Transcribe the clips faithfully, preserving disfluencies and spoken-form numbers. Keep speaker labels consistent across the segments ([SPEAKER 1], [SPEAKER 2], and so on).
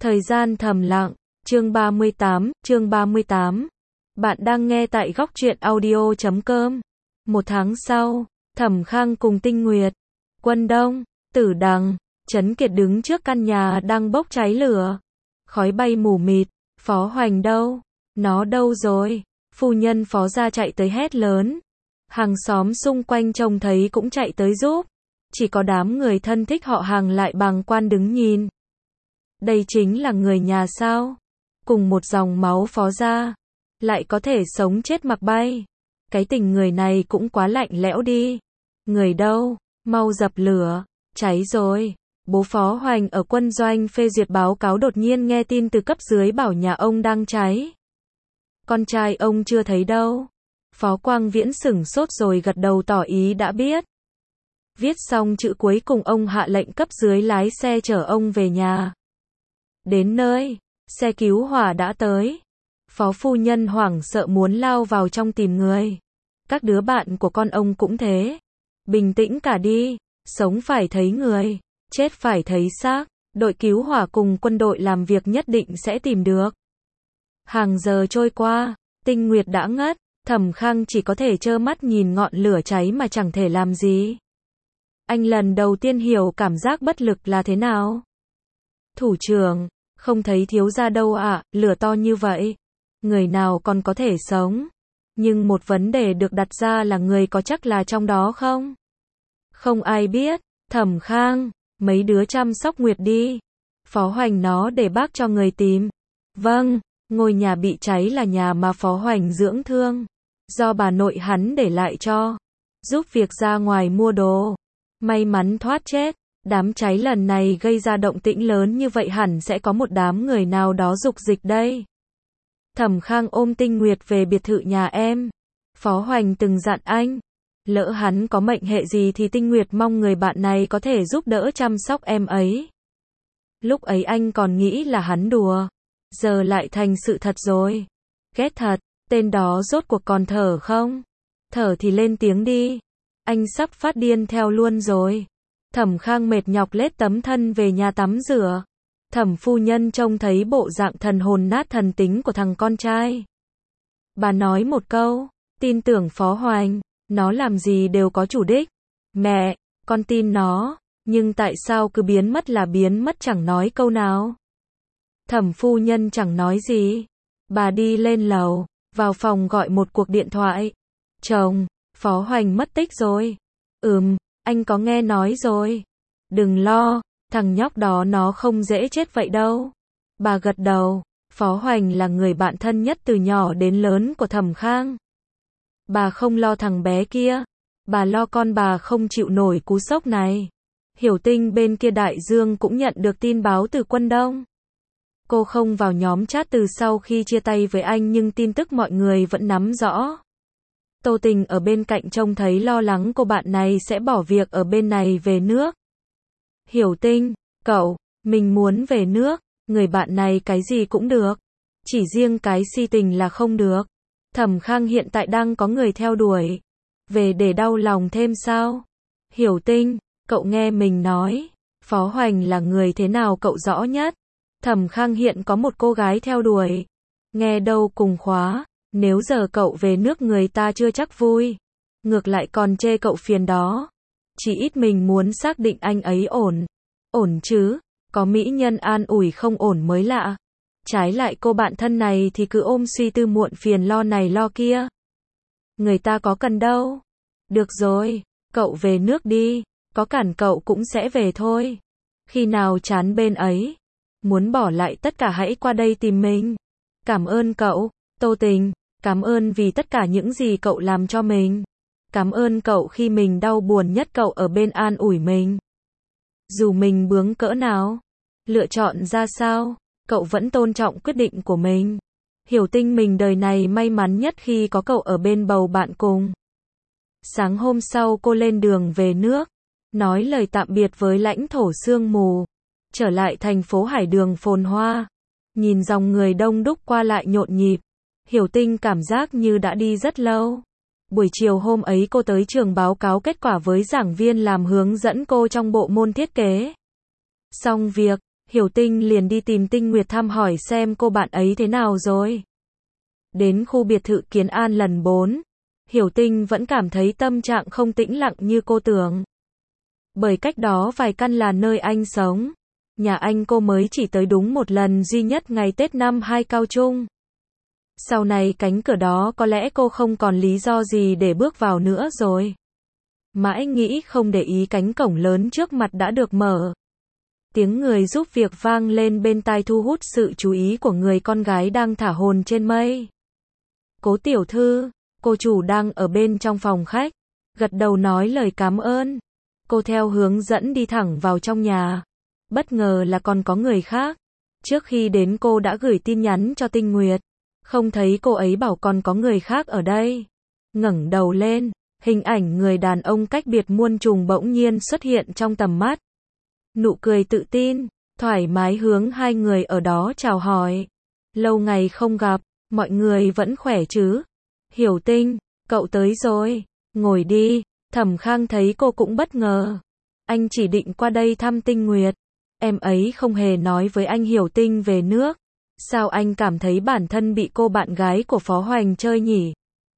[SPEAKER 1] Thời gian thầm lặng, chương ba mươi tám, chương ba mươi tám. Bạn đang nghe tại góc truyện audio chấm com. Một tháng sau, Thẩm Khang cùng Tinh Nguyệt, Quân Đông, Tử Đằng, Trấn Kiệt đứng trước căn nhà đang bốc cháy lửa. Khói bay mù mịt, Phó Hoành đâu? Nó đâu rồi? Phu nhân Phó gia chạy tới hét lớn. Hàng xóm xung quanh trông thấy cũng chạy tới giúp. Chỉ có đám người thân thích họ Hàng lại bàng quan đứng nhìn. Đây chính là người nhà sao? Cùng một dòng máu Phó gia, lại có thể sống chết mặc bay. Cái tình người này cũng quá lạnh lẽo đi. Người đâu? Mau dập lửa, cháy rồi. Bố Phó Hoành ở quân doanh phê duyệt báo cáo đột nhiên nghe tin từ cấp dưới bảo nhà ông đang cháy. Con trai ông chưa thấy đâu. Phó Quang Viễn sửng sốt rồi gật đầu tỏ ý đã biết. Viết xong chữ cuối cùng ông hạ lệnh cấp dưới lái xe chở ông về nhà. Đến nơi, xe cứu hỏa đã tới. Phó phu nhân hoảng sợ muốn lao vào trong tìm người. Các đứa bạn của con ông cũng thế. Bình tĩnh cả đi, sống phải thấy người, chết phải thấy xác. Đội cứu hỏa cùng quân đội làm việc nhất định sẽ tìm được. Hàng giờ trôi qua, Tinh Nguyệt đã ngất. Thẩm Khang chỉ có thể trơ mắt nhìn ngọn lửa cháy mà chẳng thể làm gì. Anh lần đầu tiên hiểu cảm giác bất lực là thế nào. Thủ trưởng, không thấy thiếu gia đâu ạ, à, lửa to như vậy. Người nào còn có thể sống. Nhưng một vấn đề được đặt ra là người có chắc là trong đó không? Không ai biết. Thẩm Khang, mấy đứa chăm sóc Nguyệt đi. Phó Hoành nó để bác cho người tìm. Vâng, ngôi nhà bị cháy là nhà mà Phó Hoành dưỡng thương. Do bà nội hắn để lại cho. Giúp việc ra ngoài mua đồ. May mắn thoát chết. Đám cháy lần này gây ra động tĩnh lớn như vậy hẳn sẽ có một đám người nào đó dục dịch đây. Thẩm Khang ôm Tinh Nguyệt về biệt thự nhà em. Phó Hoành từng dặn anh. Lỡ hắn có mệnh hệ gì thì Tinh Nguyệt mong người bạn này có thể giúp đỡ chăm sóc em ấy. Lúc ấy anh còn nghĩ là hắn đùa. Giờ lại thành sự thật rồi. Ghét thật, tên đó rốt cuộc còn thở không? Thở thì lên tiếng đi. Anh sắp phát điên theo luôn rồi. Thẩm Khang mệt nhọc lết tấm thân về nhà tắm rửa. Thẩm phu nhân trông thấy bộ dạng thần hồn nát thần tính của thằng con trai. Bà nói một câu, tin tưởng Phó Hoành, nó làm gì đều có chủ đích. Mẹ, con tin nó, nhưng tại sao cứ biến mất là biến mất chẳng nói câu nào. Thẩm phu nhân chẳng nói gì. Bà đi lên lầu, vào phòng gọi một cuộc điện thoại. Chồng, Phó Hoành mất tích rồi. Ừm, anh có nghe nói rồi. Đừng lo, thằng nhóc đó nó không dễ chết vậy đâu. Bà gật đầu. Phó Hoành là người bạn thân nhất từ nhỏ đến lớn của Thẩm Khang. Bà không lo thằng bé kia. Bà lo con bà không chịu nổi cú sốc này. Hiểu Tinh bên kia đại dương cũng nhận được tin báo từ Quân Đông. Cô không vào nhóm chat từ sau khi chia tay với anh nhưng tin tức mọi người vẫn nắm rõ. Tô Tình ở bên cạnh trông thấy lo lắng cô bạn này sẽ bỏ việc ở bên này về nước. Hiểu Tinh, cậu, mình muốn về nước, người bạn này cái gì cũng được. Chỉ riêng cái si tình là không được. Thẩm Khang hiện tại đang có người theo đuổi. Về để đau lòng thêm sao? Hiểu Tinh, cậu nghe mình nói. Phó Hoành là người thế nào cậu rõ nhất. Thẩm Khang hiện có một cô gái theo đuổi. Nghe đâu cùng khóa. Nếu giờ cậu về nước người ta chưa chắc vui. Ngược lại còn chê cậu phiền đó. Chỉ ít mình muốn xác định anh ấy ổn. Ổn chứ, có mỹ nhân an ủi không ổn mới lạ. Trái lại cô bạn thân này thì cứ ôm suy tư muộn phiền lo này lo kia. Người ta có cần đâu. Được rồi, cậu về nước đi. Có cản cậu cũng sẽ về thôi. Khi nào chán bên ấy. Muốn bỏ lại tất cả hãy qua đây tìm mình. Cảm ơn cậu, Tô Tình. Cảm ơn vì tất cả những gì cậu làm cho mình. Cảm ơn cậu khi mình đau buồn nhất cậu ở bên an ủi mình. Dù mình bướng cỡ nào, lựa chọn ra sao, cậu vẫn tôn trọng quyết định của mình. Hiểu Tinh mình đời này may mắn nhất khi có cậu ở bên bầu bạn cùng. Sáng hôm sau cô lên đường về nước, nói lời tạm biệt với lãnh thổ sương mù, trở lại thành phố Hải Đường phồn hoa. Nhìn dòng người đông đúc qua lại nhộn nhịp, Hiểu Tinh cảm giác như đã đi rất lâu. Buổi chiều hôm ấy cô tới trường báo cáo kết quả với giảng viên làm hướng dẫn cô trong bộ môn thiết kế. Xong việc, Hiểu Tinh liền đi tìm Tinh Nguyệt thăm hỏi xem cô bạn ấy thế nào rồi. Đến khu biệt thự Kiến An lần bốn, Hiểu Tinh vẫn cảm thấy tâm trạng không tĩnh lặng như cô tưởng. Bởi cách đó vài căn là nơi anh sống. Nhà anh cô mới chỉ tới đúng một lần duy nhất ngày Tết năm hai cao trung. Sau này cánh cửa đó có lẽ cô không còn lý do gì để bước vào nữa rồi. Mãi nghĩ không để ý cánh cổng lớn trước mặt đã được mở. Tiếng người giúp việc vang lên bên tai thu hút sự chú ý của người con gái đang thả hồn trên mây. Cố tiểu thư, cô chủ đang ở bên trong phòng khách. Gật đầu nói lời cảm ơn. Cô theo hướng dẫn đi thẳng vào trong nhà. Bất ngờ là còn có người khác. Trước khi đến cô đã gửi tin nhắn cho Tinh Nguyệt. Không thấy cô ấy bảo còn có người khác ở đây. Ngẩng đầu lên, hình ảnh người đàn ông cách biệt muôn trùng bỗng nhiên xuất hiện trong tầm mắt. Nụ cười tự tin, thoải mái hướng hai người ở đó chào hỏi. Lâu ngày không gặp, mọi người vẫn khỏe chứ? Hiểu Tinh, cậu tới rồi, ngồi đi. Thẩm Khang thấy cô cũng bất ngờ. Anh chỉ định qua đây thăm Tinh Nguyệt. Em ấy không hề nói với anh Hiểu Tinh về nước. Sao anh cảm thấy bản thân bị cô bạn gái của Phó Hoành chơi nhỉ?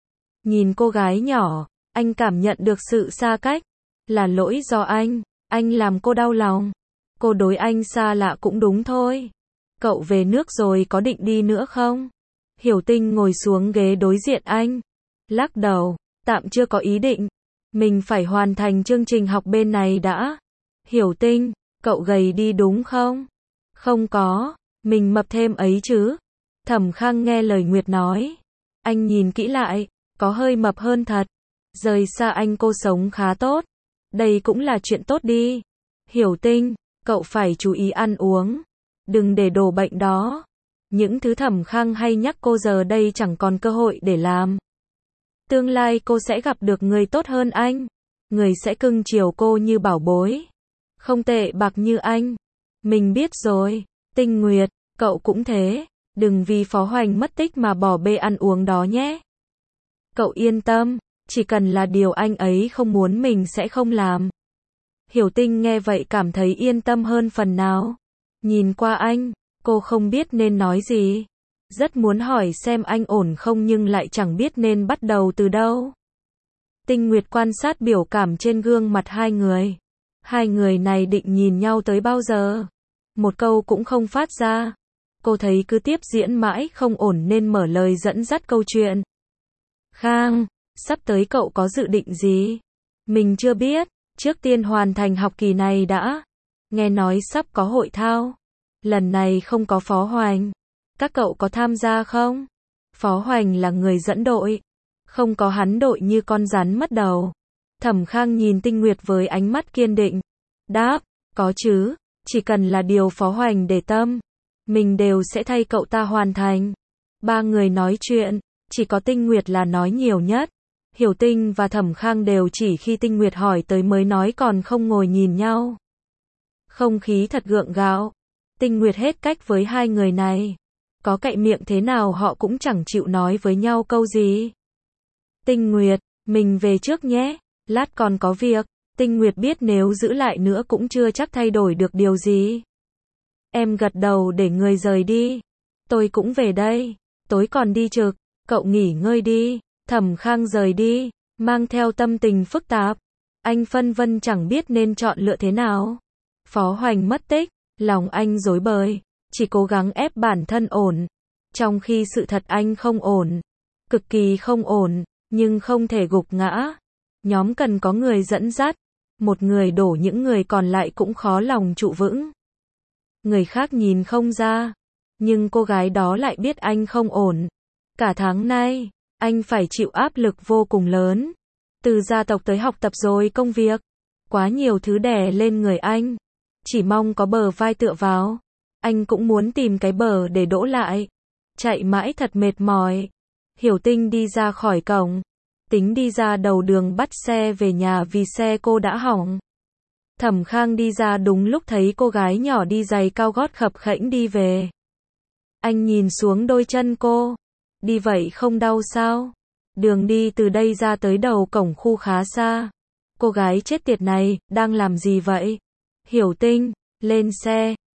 [SPEAKER 1] Nhìn cô gái nhỏ, anh cảm nhận được sự xa cách. Là lỗi do anh, anh làm cô đau lòng. Cô đối anh xa lạ cũng đúng thôi. Cậu về nước rồi có định đi nữa không? Hiểu Tinh ngồi xuống ghế đối diện anh. Lắc đầu, tạm chưa có ý định. Mình phải hoàn thành chương trình học bên này đã. Hiểu Tinh, cậu gầy đi đúng không? Không có, mình mập thêm ấy chứ. Thẩm Khang nghe lời Nguyệt nói. Anh nhìn kỹ lại, có hơi mập hơn thật. Rời xa anh cô sống khá tốt. Đây cũng là chuyện tốt đi. Hiểu Tinh, cậu phải chú ý ăn uống. Đừng để đổ bệnh đó. Những thứ Thẩm Khang hay nhắc cô giờ đây chẳng còn cơ hội để làm. Tương lai cô sẽ gặp được người tốt hơn anh. Người sẽ cưng chiều cô như bảo bối. Không tệ bạc như anh. Mình biết rồi. Tinh Nguyệt, cậu cũng thế. Đừng vì Phó Hoành mất tích mà bỏ bê ăn uống đó nhé. Cậu yên tâm. Chỉ cần là điều anh ấy không muốn mình sẽ không làm. Hiểu Tinh nghe vậy cảm thấy yên tâm hơn phần nào. Nhìn qua anh, cô không biết nên nói gì. Rất muốn hỏi xem anh ổn không nhưng lại chẳng biết nên bắt đầu từ đâu. Tinh Nguyệt quan sát biểu cảm trên gương mặt hai người. Hai người này định nhìn nhau tới bao giờ? Một câu cũng không phát ra. Cô thấy cứ tiếp diễn mãi không ổn nên mở lời dẫn dắt câu chuyện. Khang, sắp tới cậu có dự định gì? Mình chưa biết, trước tiên hoàn thành học kỳ này đã. Nghe nói sắp có hội thao. Lần này không có Phó Hoành. Các cậu có tham gia không? Phó Hoành là người dẫn đội. Không có hắn đội như con rắn mất đầu. Thẩm Khang nhìn Tinh Nguyệt với ánh mắt kiên định. Đáp, có chứ, chỉ cần là điều Phó Hoành để tâm. Mình đều sẽ thay cậu ta hoàn thành. Ba người nói chuyện, chỉ có Tinh Nguyệt là nói nhiều nhất. Hiểu Tinh và Thẩm Khang đều chỉ khi Tinh Nguyệt hỏi tới mới nói còn không ngồi nhìn nhau. Không khí thật gượng gạo. Tinh Nguyệt hết cách với hai người này. Có cậy miệng thế nào họ cũng chẳng chịu nói với nhau câu gì. Tinh Nguyệt, mình về trước nhé. Lát còn có việc. Tinh Nguyệt biết nếu giữ lại nữa cũng chưa chắc thay đổi được điều gì. Em gật đầu để người rời đi. Tôi cũng về đây. Tối còn đi trực. Cậu nghỉ ngơi đi. Thẩm Khang rời đi, mang theo tâm tình phức tạp. Anh phân vân chẳng biết nên chọn lựa thế nào. Phó Hoành mất tích, lòng anh rối bời, chỉ cố gắng ép bản thân ổn. Trong khi sự thật anh không ổn, cực kỳ không ổn, nhưng không thể gục ngã. Nhóm cần có người dẫn dắt, một người đổ những người còn lại cũng khó lòng trụ vững. Người khác nhìn không ra, nhưng cô gái đó lại biết anh không ổn. Cả tháng nay, anh phải chịu áp lực vô cùng lớn. Từ gia tộc tới học tập rồi công việc. Quá nhiều thứ đè lên người anh. Chỉ mong có bờ vai tựa vào. Anh cũng muốn tìm cái bờ để đỗ lại. Chạy mãi thật mệt mỏi. Hiểu Tinh đi ra khỏi cổng. Tính đi ra đầu đường bắt xe về nhà vì xe cô đã hỏng. Thẩm Khang đi ra đúng lúc thấy cô gái nhỏ đi giày cao gót khập khẽnh đi về. Anh nhìn xuống đôi chân cô. Đi vậy không đau sao? Đường đi từ đây ra tới đầu cổng khu khá xa. Cô gái chết tiệt này, đang làm gì vậy? Hiểu Tinh, lên xe.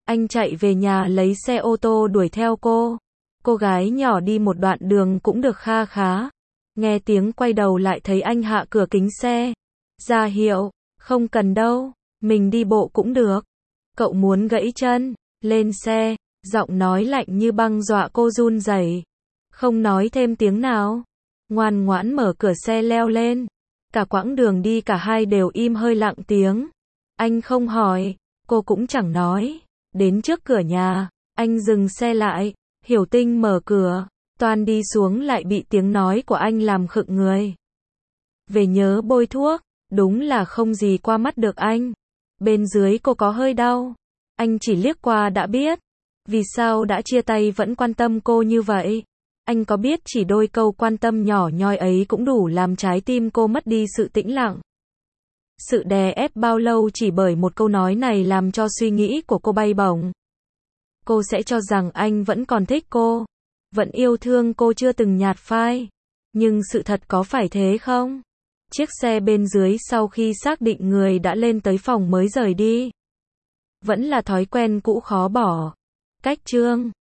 [SPEAKER 1] Anh chạy về nhà lấy xe ô tô đuổi theo cô. Cô gái nhỏ đi một đoạn đường cũng được kha khá. Nghe tiếng quay đầu lại thấy anh hạ cửa kính xe. Ra hiệu, không cần đâu, mình đi bộ cũng được. Cậu muốn gãy chân, lên xe, giọng nói lạnh như băng dọa cô run rẩy. Không nói thêm tiếng nào, ngoan ngoãn mở cửa xe leo lên. Cả quãng đường đi cả hai đều im hơi lặng tiếng. Anh không hỏi, cô cũng chẳng nói. Đến trước cửa nhà, anh dừng xe lại, Hiểu Tinh mở cửa, toan đi xuống lại bị tiếng nói của anh làm khựng người. Về nhớ bôi thuốc, đúng là không gì qua mắt được anh. Bên dưới cô có hơi đau, anh chỉ liếc qua đã biết. Vì sao đã chia tay vẫn quan tâm cô như vậy? Anh có biết chỉ đôi câu quan tâm nhỏ nhoi ấy cũng đủ làm trái tim cô mất đi sự tĩnh lặng. Sự đè ép bao lâu chỉ bởi một câu nói này làm cho suy nghĩ của cô bay bổng. Cô sẽ cho rằng anh vẫn còn thích cô, vẫn yêu thương cô chưa từng nhạt phai. Nhưng sự thật có phải thế không? Chiếc xe bên dưới sau khi xác định người đã lên tới phòng mới rời đi. Vẫn là thói quen cũ khó bỏ. Cách chương